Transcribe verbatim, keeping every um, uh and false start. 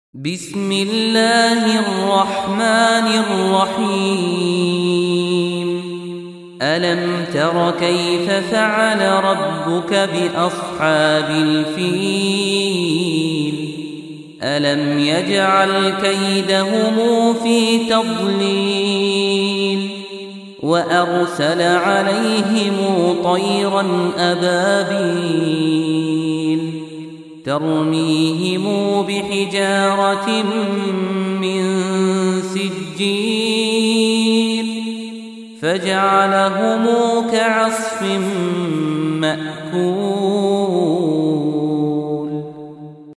بسم الله الرحمن الرحيم ألم تر كيف فعل ربك بأصحاب الفيل ألم يجعل كيدهم في تضليل وأرسل عليهم طيرا أبابيل ترميهم بحجارة من سجيل فجعلهم كعصف مأكول